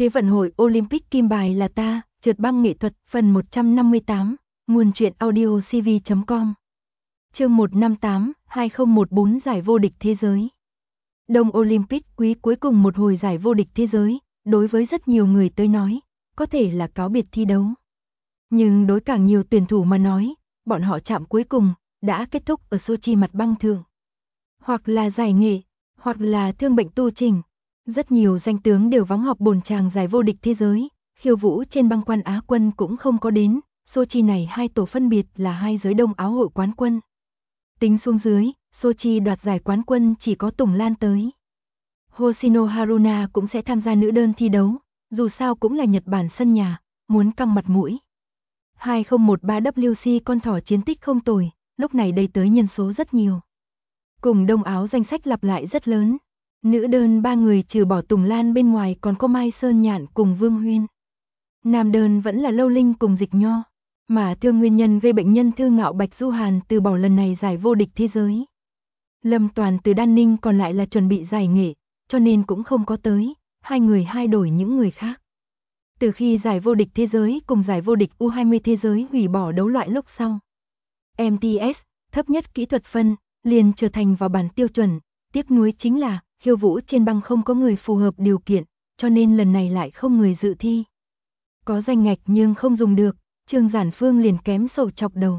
Thế vận hội Olympic kim bài là ta, trượt băng nghệ thuật, phần 158, nguồn truyện audio cv.com. Chương 158, 2014 giải vô địch thế giới. Đông Olympic quý cuối cùng một hồi giải vô địch thế giới, đối với rất nhiều người tới nói, có thể là cáo biệt thi đấu. Nhưng đối càng nhiều tuyển thủ mà nói, bọn họ chạm cuối cùng, đã kết thúc ở Sochi mặt băng thường. Hoặc là giải nghệ, hoặc là thương bệnh tu trình. Rất nhiều danh tướng đều vắng họp bồn chàng giải vô địch thế giới, khiêu vũ trên băng quan Á quân cũng không có đến, Sochi này hai tổ phân biệt là hai giới Đông Áo hội quán quân. Tính xuống dưới, Sochi đoạt giải quán quân chỉ có Tùng Lan tới. Hoshino Haruna cũng sẽ tham gia nữ đơn thi đấu, dù sao cũng là Nhật Bản sân nhà, muốn căng mặt mũi. 2013 WC con thỏ chiến tích không tồi, lúc này đây tới nhân số rất nhiều. Cùng Đông Áo danh sách lặp lại rất lớn. Nữ đơn 3 người trừ bỏ Tùng Lan bên ngoài còn có Mai Sơn Nhạn cùng Vương Huyên. Nam đơn vẫn là Lâu Linh cùng Dịch Nho, mà thương nguyên nhân gây bệnh nhân Thư Ngạo Bạch Du Hàn từ bỏ lần này giải vô địch thế giới. Lâm Toàn từ Đan Ninh còn lại là chuẩn bị giải nghệ, cho nên cũng không có tới, hai người hai đổi những người khác. Từ khi giải vô địch thế giới cùng giải vô địch U20 thế giới hủy bỏ đấu loại lúc sau, MTS, thấp nhất kỹ thuật phân, liền trở thành vào bản tiêu chuẩn, tiếc nuối chính là khiêu vũ trên băng không có người phù hợp điều kiện, cho nên lần này lại không người dự thi. Có danh ngạch nhưng không dùng được, Trương Giản Phương liền kém sầu chọc đầu.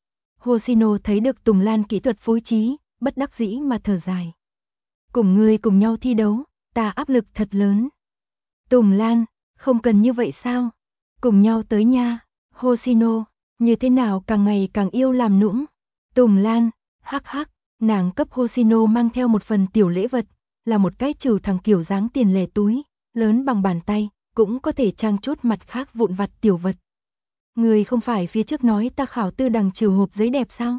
Hoshino thấy được Tùng Lan kỹ thuật phối trí, bất đắc dĩ mà thở dài. Cùng ngươi cùng nhau thi đấu, ta áp lực thật lớn. Tùng Lan, không cần như vậy sao? Cùng nhau tới nha. Hoshino, như thế nào càng ngày càng yêu làm nũng. Tùng Lan, hắc hắc, nàng cấp Hoshino mang theo một phần tiểu lễ vật, là một cái trừ thằng kiểu dáng tiền lẻ túi, lớn bằng bàn tay, cũng có thể trang chút mặt khác vụn vặt tiểu vật. Người không phải phía trước nói ta khảo tư đằng trừ hộp giấy đẹp sao?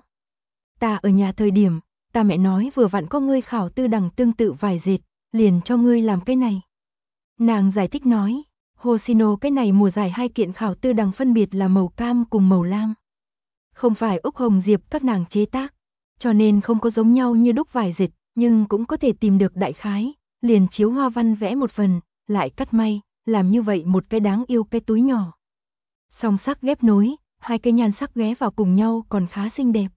Ta ở nhà thời điểm, ta mẹ nói vừa vặn có ngươi khảo tư đằng tương tự vải dệt, liền cho ngươi làm cái này. Nàng giải thích nói, Hoshino cái này mùa giải 2 kiện khảo tư đằng phân biệt là màu cam cùng màu lam. Không phải Úc Hồng Diệp các nàng chế tác, cho nên không có giống nhau như đúc vải dệt, nhưng cũng có thể tìm được đại khái, liền chiếu hoa văn vẽ một phần, lại cắt may, làm như vậy một cái đáng yêu cái túi nhỏ. Song sắc ghép nối, hai cái nhan sắc ghé vào cùng nhau còn khá xinh đẹp.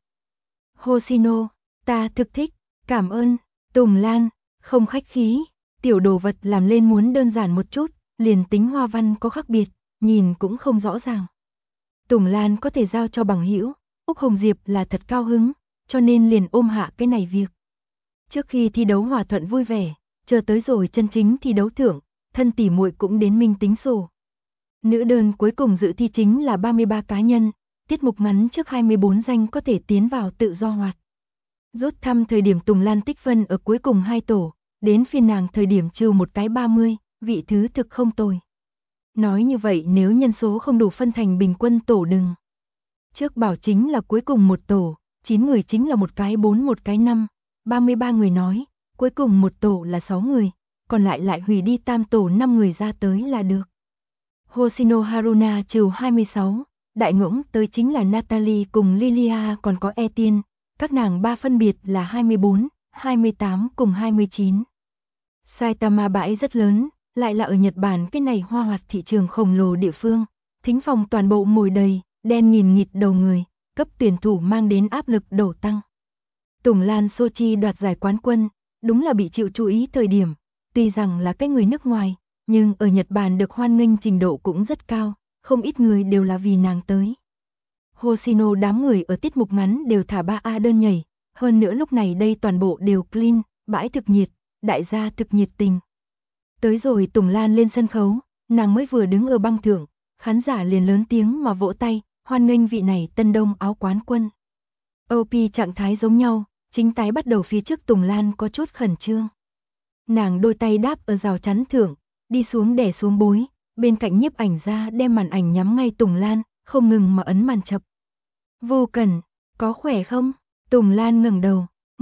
Hoshino, ta thực thích, cảm ơn. Tùng Lan, không khách khí, tiểu đồ vật làm lên muốn đơn giản một chút, liền tính hoa văn có khác biệt, nhìn cũng không rõ ràng. Tùng Lan có thể giao cho bằng hữu, Úc Hồng Diệp là thật cao hứng, cho nên liền ôm hạ cái này việc. Trước khi thi đấu hòa thuận vui vẻ, chờ tới rồi chân chính thi đấu thưởng, thân tỉ muội cũng đến minh tính sổ. Nữ đơn cuối cùng dự thi chính là 33 cá nhân, tiết mục ngắn trước 24 danh có thể tiến vào tự do hoạt. Rút thăm thời điểm Tùng Lan tích phân ở cuối cùng 2 tổ, đến phiên nàng thời điểm trừ một cái 30, vị thứ thực không tồi. Nói như vậy nếu nhân số không đủ phân thành bình quân tổ đừng. Trước bảo chính là cuối cùng một tổ, 9 người chính là một cái 4 một cái 5, 33 người nói, cuối cùng một tổ là 6 người, còn lại hủy đi tam tổ 5 người ra tới là được. Hoshino Haruna trừ 26, đại ngỗng tới chính là Natalie cùng Lilia còn có Etienne, các nàng ba phân biệt là 24, 28 cùng 29. Saitama bãi rất lớn, lại là ở Nhật Bản cái này hoa hoạt thị trường khổng lồ địa phương, thính phòng toàn bộ ngồi đầy, đen nghìn nghịt đầu người, cấp tuyển thủ mang đến áp lực đổ tăng. Tùng Lan Sochi đoạt giải quán quân, đúng là bị chịu chú ý thời điểm, tuy rằng là cái người nước ngoài, nhưng ở Nhật Bản được hoan nghênh trình độ cũng rất cao, không ít người đều là vì nàng tới. Hoshino đám người ở tiết mục ngắn đều thả 3A đơn nhảy, hơn nữa lúc này đây toàn bộ đều clean, bãi thực nhiệt, đại gia thực nhiệt tình. Tới rồi Tùng Lan lên sân khấu, nàng mới vừa đứng ở băng thượng, khán giả liền lớn tiếng mà vỗ tay, hoan nghênh vị này Tân Đông áo quán quân. OP trạng thái giống nhau, chính tái bắt đầu phía trước Tùng Lan có chút khẩn trương. Nàng đôi tay đáp ở rào chắn thượng, đi xuống đè xuống bối, bên cạnh nhiếp ảnh ra đem màn ảnh nhắm ngay Tùng Lan, không ngừng mà ấn màn chập. Vô Cần, có khỏe không? Tùng Lan ngẩng đầu,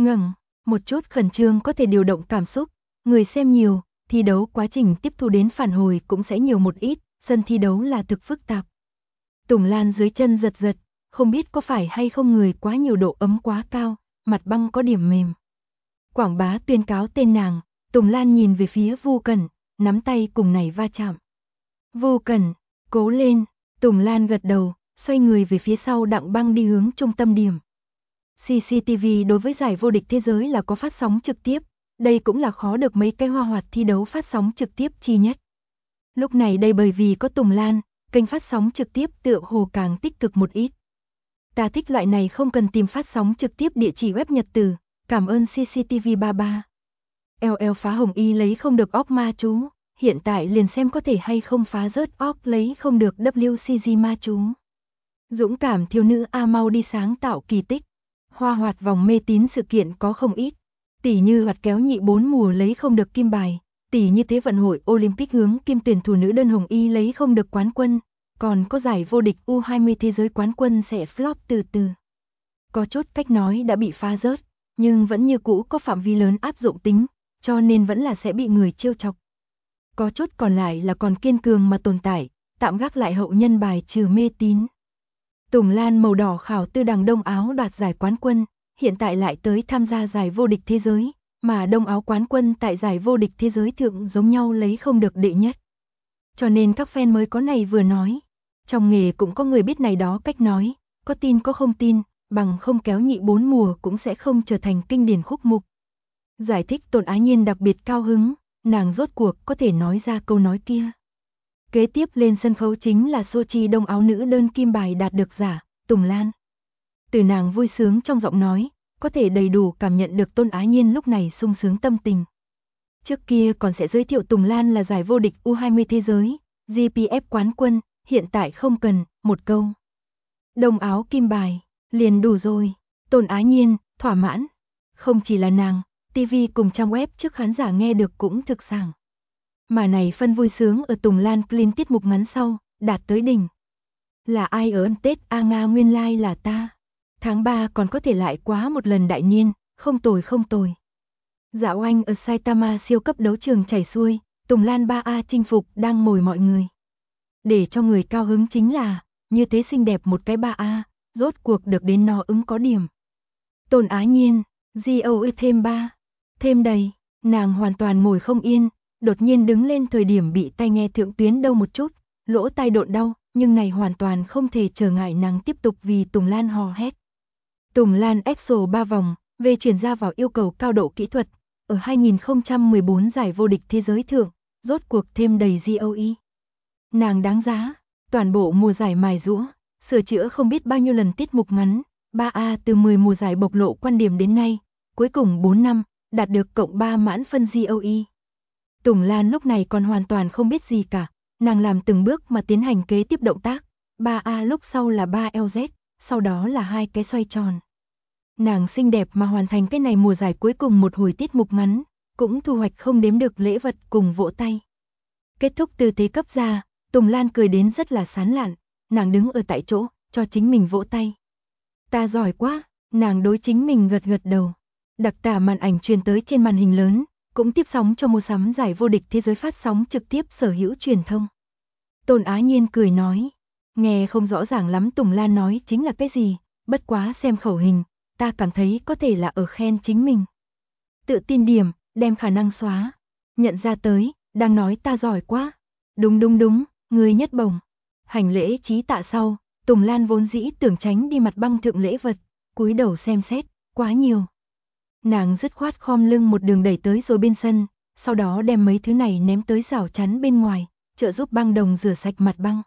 một chút khẩn trương có thể điều động cảm xúc, người xem nhiều, thi đấu quá trình tiếp thu đến phản hồi cũng sẽ nhiều một ít, sân thi đấu là thực phức tạp. Tùng Lan dưới chân giật giật, không biết có phải hay không người quá nhiều độ ấm quá cao, mặt băng có điểm mềm. Quảng bá tuyên cáo tên nàng, Tùng Lan nhìn về phía Vô Cần, nắm tay cùng này va chạm, Vô Cẩn, cố lên. Tùng Lan gật đầu, xoay người về phía sau Đặng Băng đi hướng trung tâm điểm. CCTV đối với giải vô địch thế giới là có phát sóng trực tiếp, đây cũng là khó được mấy cái hoa hoạt thi đấu phát sóng trực tiếp chi nhất. Lúc này đây bởi vì có Tùng Lan, kênh phát sóng trực tiếp tựa hồ càng tích cực một ít. Ta thích loại này không cần tìm phát sóng trực tiếp địa chỉ web nhật từ, cảm ơn CCTV 33. LL phá hồng y lấy không được óc ma chú, hiện tại liền xem có thể hay không phá rớt óc lấy không được WCG ma chú. Dũng cảm thiếu nữ A mau đi sáng tạo kỳ tích. Hoa hoạt vòng mê tín sự kiện có không ít, tỷ như hoạt kéo nhị 4 mùa lấy không được kim bài, tỷ như thế vận hội Olympic hướng kim tuyển thủ nữ đơn hồng y lấy không được quán quân, còn có giải vô địch U20 thế giới quán quân sẽ flop từ từ. Có chốt cách nói đã bị phá rớt, nhưng vẫn như cũ có phạm vi lớn áp dụng tính, cho nên vẫn là sẽ bị người trêu chọc. Có chốt còn lại là còn kiên cường mà tồn tại, tạm gác lại hậu nhân bài trừ mê tín. Tùng Lan màu đỏ khảo tư đằng đông áo đoạt giải quán quân, hiện tại lại tới tham gia giải vô địch thế giới, mà đông áo quán quân tại giải vô địch thế giới thượng giống nhau lấy không được đệ nhất. Cho nên các fan mới có này vừa nói. Trong nghề cũng có người biết này đó cách nói, có tin có không tin, bằng không kéo nhị 4 mùa cũng sẽ không trở thành kinh điển khúc mục. Giải thích Tôn Ái Nhiên đặc biệt cao hứng, nàng rốt cuộc có thể nói ra câu nói kia. Kế tiếp lên sân khấu chính là Sochi đông áo nữ đơn kim bài đạt được giả, Tùng Lan. Từ nàng vui sướng trong giọng nói, có thể đầy đủ cảm nhận được Tôn Ái Nhiên lúc này sung sướng tâm tình. Trước kia còn sẽ giới thiệu Tùng Lan là giải vô địch U20 thế giới, GPF quán quân, hiện tại không cần, một câu. Đông áo kim bài, liền đủ rồi, Tôn Ái Nhiên, thỏa mãn. Không chỉ là nàng, TV cùng trang web trước khán giả nghe được cũng thực sảng. Mà này phân vui sướng ở Tùng Lan clean tiết mục ngắn sau, đạt tới đỉnh. Là ai ở ăn Tết A Nga nguyên lai like là ta. Tháng 3 còn có thể lại quá một lần đại niên, không tồi không tồi. Dạo anh ở Saitama siêu cấp đấu trường chảy xuôi, Tùng Lan 3A chinh phục đang mồi mọi người. Để cho người cao hứng chính là, như thế xinh đẹp một cái 3A, rốt cuộc được đến nó ứng có điểm. Tôn Ái Nhiên, GOE thêm 3, thêm đầy, nàng hoàn toàn ngồi không yên, đột nhiên đứng lên thời điểm bị tai nghe thượng tuyến đau một chút, lỗ tai độn đau, nhưng này hoàn toàn không thể trở ngại nàng tiếp tục vì Tùng Lan hò hét. Tùng Lan EXO 3 vòng, về chuyển ra vào yêu cầu cao độ kỹ thuật, ở 2014 giải vô địch thế giới thượng, rốt cuộc thêm đầy GOE. Nàng đáng giá, toàn bộ mùa giải mài giũa, sửa chữa không biết bao nhiêu lần tiết mục ngắn, 3A từ 10 mùa giải bộc lộ quan điểm đến nay, cuối cùng 4 năm, đạt được cộng 3 mãn phân GOE. Tùng Lan lúc này còn hoàn toàn không biết gì cả, nàng làm từng bước mà tiến hành kế tiếp động tác, 3A lúc sau là 3LZ, sau đó là 2 cái xoay tròn. Nàng xinh đẹp mà hoàn thành cái này mùa giải cuối cùng một hồi tiết mục ngắn, cũng thu hoạch không đếm được lễ vật cùng vỗ tay. Kết thúc tư thế cấp ra, Tùng Lan cười đến rất là sán lạn, nàng đứng ở tại chỗ, cho chính mình vỗ tay. Ta giỏi quá, nàng đối chính mình gật gật đầu. Đặc tả màn ảnh truyền tới trên màn hình lớn, cũng tiếp sóng cho mua sắm giải vô địch thế giới phát sóng trực tiếp sở hữu truyền thông. Tôn Ái Nhiên cười nói, nghe không rõ ràng lắm Tùng Lan nói chính là cái gì, bất quá xem khẩu hình, ta cảm thấy có thể là ở khen chính mình. Tự tin điểm, đem khả năng xóa. Nhận ra tới, đang nói ta giỏi quá. Đúng đúng đúng, người nhất bổng. Hành lễ trí tạ sau, Tùng Lan vốn dĩ tưởng tránh đi mặt băng thượng lễ vật, cúi đầu xem xét, quá nhiều. Nàng dứt khoát khom lưng một đường đẩy tới rồi bên sân, sau đó đem mấy thứ này ném tới rào chắn bên ngoài, trợ giúp băng đồng rửa sạch mặt băng.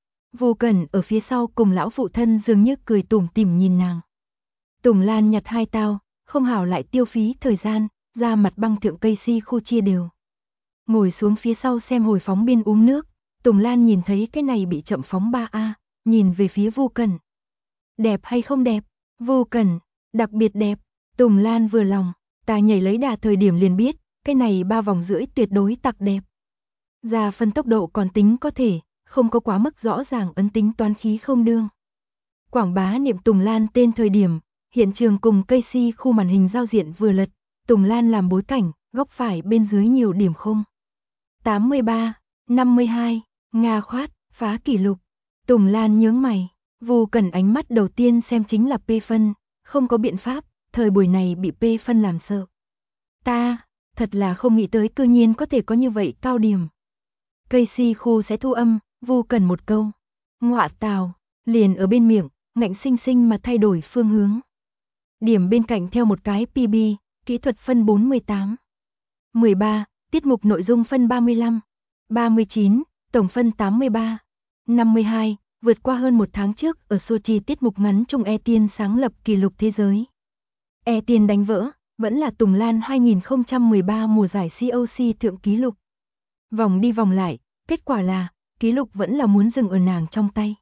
Vô Cẩn ở phía sau cùng lão phụ thân dường như cười tủm tỉm nhìn nàng. Tùng Lan nhặt 2 tao, không hảo lại tiêu phí thời gian, ra mặt băng thượng cây si khu chia đều. Ngồi xuống phía sau xem hồi phóng biên uống nước, Tùng Lan nhìn thấy cái này bị chậm phóng 3A, nhìn về phía Vô Cẩn. Đẹp hay không đẹp? Vô Cẩn, đặc biệt đẹp. Tùng Lan vừa lòng, ta nhảy lấy đà thời điểm liền biết, cái này 3 vòng rưỡi tuyệt đối tặc đẹp. Ra phân tốc độ còn tính có thể, không có quá mức rõ ràng ấn tính toán khí không đương. Quảng bá niệm Tùng Lan tên thời điểm, hiện trường cùng cây si khu màn hình giao diện vừa lật, Tùng Lan làm bối cảnh, góc phải bên dưới nhiều điểm không. 83, 52, Nga khoát, phá kỷ lục. Tùng Lan nhướng mày, Vô Cẩn ánh mắt đầu tiên xem chính là P phân, không có biện pháp, thời buổi này bị P phân làm sợ. Ta, thật là không nghĩ tới cư nhiên có thể có như vậy cao điểm. Casey khu sẽ thu âm, Vu cần một câu. Ngọa tào, liền ở bên miệng, ngạnh sinh sinh mà thay đổi phương hướng. Điểm bên cạnh theo một cái PB, kỹ thuật phân 48. 13, tiết mục nội dung phân 35. 39, tổng phân 83. 52, vượt qua hơn một tháng trước ở Sochi tiết mục ngắn chung Etienne sáng lập kỷ lục thế giới. Etienne đánh vỡ, vẫn là Tùng Lan 2013 mùa giải COC thượng kỷ lục. Vòng đi vòng lại, kết quả là, kỷ lục vẫn là muốn dừng ở nàng trong tay.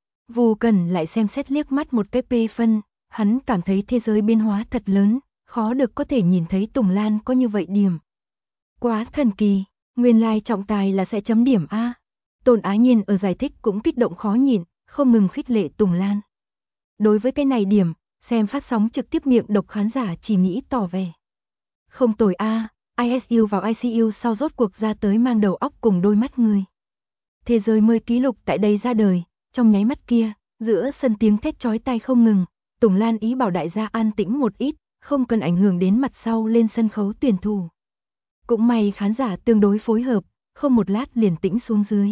Vu Cần lại xem xét liếc mắt một cái P phân, hắn cảm thấy thế giới biến hóa thật lớn, khó được có thể nhìn thấy Tùng Lan có như vậy điểm. Quá thần kỳ, nguyên lai trọng tài là sẽ chấm điểm A. Tôn Á Nhiên ở giải thích cũng kích động khó nhịn, không ngừng khích lệ Tùng Lan. Đối với cái này điểm, xem phát sóng trực tiếp miệng độc khán giả chỉ nghĩ tỏ vẻ. Không tồi A, ISU vào ICU sau rốt cuộc ra tới mang đầu óc cùng đôi mắt người. Thế giới mới kỷ lục tại đây ra đời, trong nháy mắt kia, giữa sân tiếng thét chói tai không ngừng, Tùng Lan ý bảo đại gia an tĩnh một ít, không cần ảnh hưởng đến mặt sau lên sân khấu tuyển thủ. Cũng may khán giả tương đối phối hợp, không một lát liền tĩnh xuống dưới.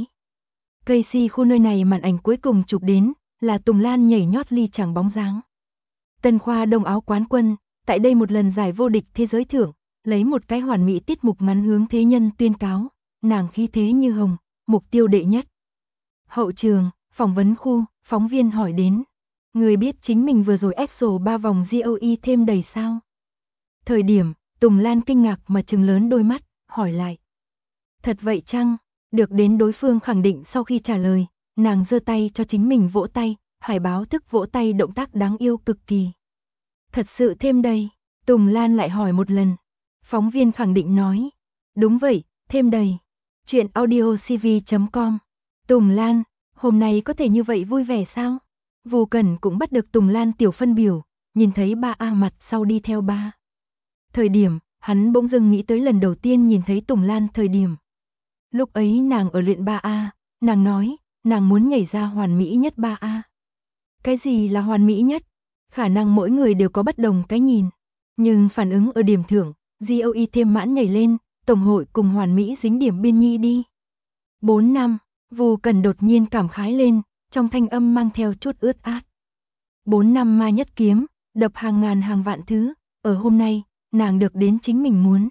Casey khu nơi này màn ảnh cuối cùng chụp đến, là Tùng Lan nhảy nhót ly chẳng bóng dáng. Tân Khoa Đông áo quán quân, tại đây một lần giải vô địch thế giới thưởng, lấy một cái hoàn mỹ tiết mục ngắn hướng thế nhân tuyên cáo, nàng khí thế như hồng, mục tiêu đệ nhất. Hậu trường, phỏng vấn khu, phóng viên hỏi đến, người biết chính mình vừa rồi EXO 3 vòng GOE thêm đầy sao? Thời điểm, Tùng Lan kinh ngạc mà trừng lớn đôi mắt, hỏi lại. Thật vậy chăng? Được đến đối phương khẳng định sau khi trả lời, nàng giơ tay cho chính mình vỗ tay, hải báo thức vỗ tay động tác đáng yêu cực kỳ. Thật sự thêm đầy, Tùng Lan lại hỏi một lần. Phóng viên khẳng định nói. Đúng vậy, thêm đầy. Chuyện audiocv.com. Tùng Lan, hôm nay có thể như vậy vui vẻ sao? Vu Cần cũng bắt được Tùng Lan tiểu phân biểu, nhìn thấy ba A mặt sau đi theo ba. Thời điểm, hắn bỗng dưng nghĩ tới lần đầu tiên nhìn thấy Tùng Lan thời điểm. Lúc ấy nàng ở luyện 3A, nàng nói, nàng muốn nhảy ra hoàn mỹ nhất 3A. Cái gì là hoàn mỹ nhất? Khả năng mỗi người đều có bất đồng cái nhìn. Nhưng phản ứng ở điểm thưởng, GOE thêm mãn nhảy lên, tổng hội cùng hoàn mỹ dính điểm biên nhi đi. 4 năm, Vu Cần đột nhiên cảm khái lên, trong thanh âm mang theo chút ướt át. 4 năm ma nhất kiếm, đập hàng ngàn hàng vạn thứ, ở hôm nay, nàng được đến chính mình muốn.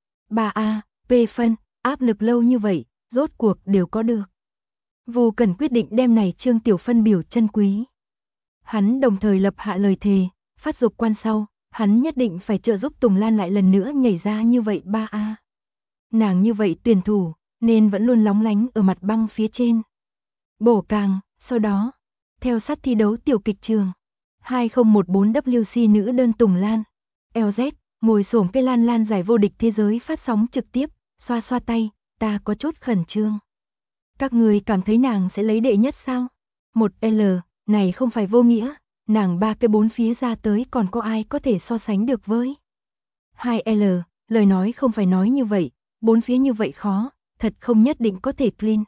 3A, P phân, áp lực lâu như vậy, rốt cuộc đều có được. Vu Cần quyết định đem này trương tiểu phân biểu chân quý. Hắn đồng thời lập hạ lời thề, phát dục quan sau, hắn nhất định phải trợ giúp Tùng Lan lại lần nữa nhảy ra như vậy 3A. Nàng như vậy tuyển thủ, nên vẫn luôn lóng lánh ở mặt băng phía trên. Bổ càng, sau đó, theo sát thi đấu tiểu kịch trường. 2014 WC nữ đơn Tùng Lan, LZ, ngồi xổm cây lan lan giải vô địch thế giới phát sóng trực tiếp, xoa xoa tay, ta có chút khẩn trương. Các người cảm thấy nàng sẽ lấy đệ nhất sao? 1L, này không phải vô nghĩa, nàng ba cái bốn phía ra tới còn có ai có thể so sánh được với. 2L, lời nói không phải nói như vậy, bốn phía như vậy khó, thật không nhất định có thể clean.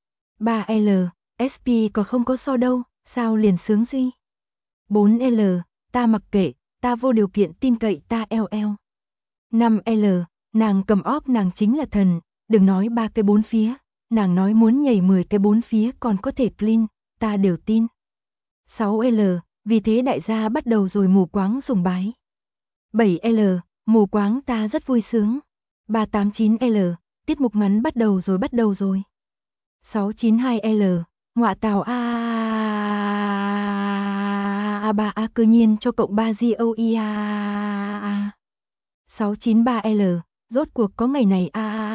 3L, SP còn không có so đâu, sao liền sướng duy. 4L, ta mặc kệ, ta vô điều kiện tin cậy ta LL. 5L, nàng cầm óp nàng chính là thần, đừng nói ba cái bốn phía, nàng nói muốn nhảy 10 cái bốn phía còn có thể clean, ta đều tin. 6L, vì thế đại gia bắt đầu rồi mù quáng sùng bái. 7L, mù quáng ta rất vui sướng. 389L, tiết mục ngắn bắt đầu rồi. 692L, ngọa tào A3A cơ nhiên cho cộng 3 GOE 693L, rốt cuộc có ngày này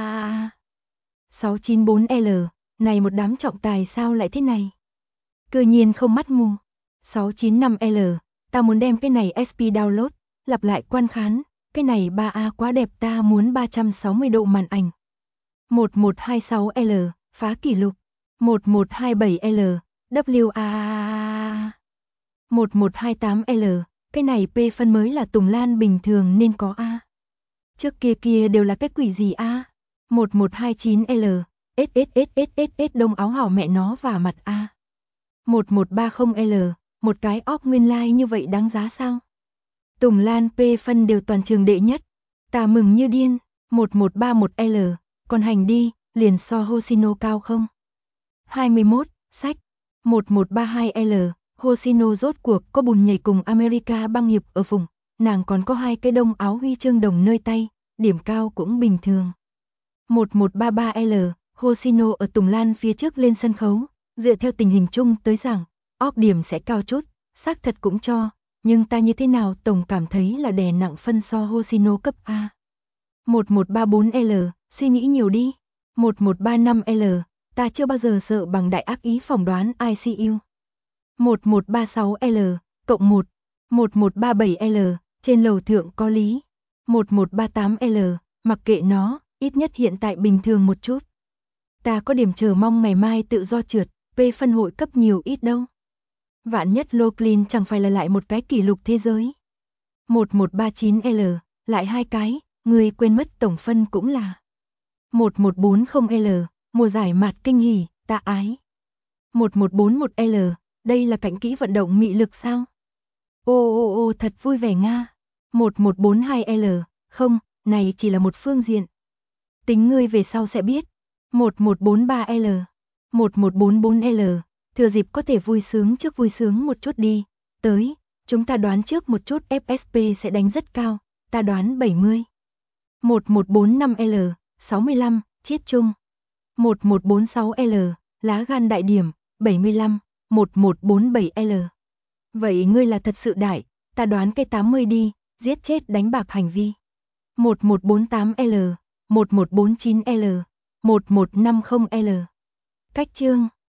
694L, này một đám trọng tài sao lại thế này? Cơ nhiên không mắt mù. 695L, ta muốn đem cái này SP download, lặp lại quan khán, cái này 3A quá đẹp ta muốn 360 độ màn ảnh. 1126L, phá kỷ lục. 1127L, WA. 1128L, cái này P phân mới là Tùng Lan bình thường nên có A. Trước kia đều là cái quỷ gì A. 1129L, SSSSSS đông áo hảo mẹ nó và mặt A. 1130L, một cái óp nguyên lai như vậy đáng giá sao? Tùng Lan P phân đều toàn trường đệ nhất. Ta mừng như điên. 1131L, còn hành đi, liền so Hoshino cao không? 21, sách 1132L, Hoshino rốt cuộc có bùn nhảy cùng America băng hiệp ở vùng, nàng còn có 2 cái đông áo huy chương đồng nơi tay, điểm cao cũng bình thường. 1133L, Hoshino ở Tùng Lan phía trước lên sân khấu, dựa theo tình hình chung tới rằng, óc điểm sẽ cao chút, xác thật cũng cho, nhưng ta như thế nào tổng cảm thấy là đè nặng phân so Hoshino cấp A. 1134L, suy nghĩ nhiều đi. 1135L, ta chưa bao giờ sợ bằng đại ác ý phỏng đoán ICU. 1136L, cộng 1. 1137L, trên lầu thượng có lý. 1138L, mặc kệ nó, ít nhất hiện tại bình thường một chút. Ta có điểm chờ mong ngày mai tự do trượt, P phân hội cấp nhiều ít đâu. Vạn nhất Locklin chẳng phải là lại một cái kỷ lục thế giới. 1139L, lại 2 cái, người quên mất tổng phân cũng là 1140L, mùa giải mạt kinh hỉ, ta ái. 1141L, đây là cảnh kỹ vận động mị lực sao? Ô, thật vui vẻ nga. 1142L, không, này chỉ là một phương diện. Tính ngươi về sau sẽ biết. 1143L, 1144L, thừa dịp có thể vui sướng trước vui sướng một chút đi. Tới, chúng ta đoán trước một chút FSP sẽ đánh rất cao, ta đoán 70. 1145L, 65, chiết chung. 1146L, lá gan đại điểm, 75, 1147L. Vậy ngươi là thật sự đại, ta đoán cái 80 đi, giết chết đánh bạc hành vi. 1148L, 1149L, 1150L. Cách chương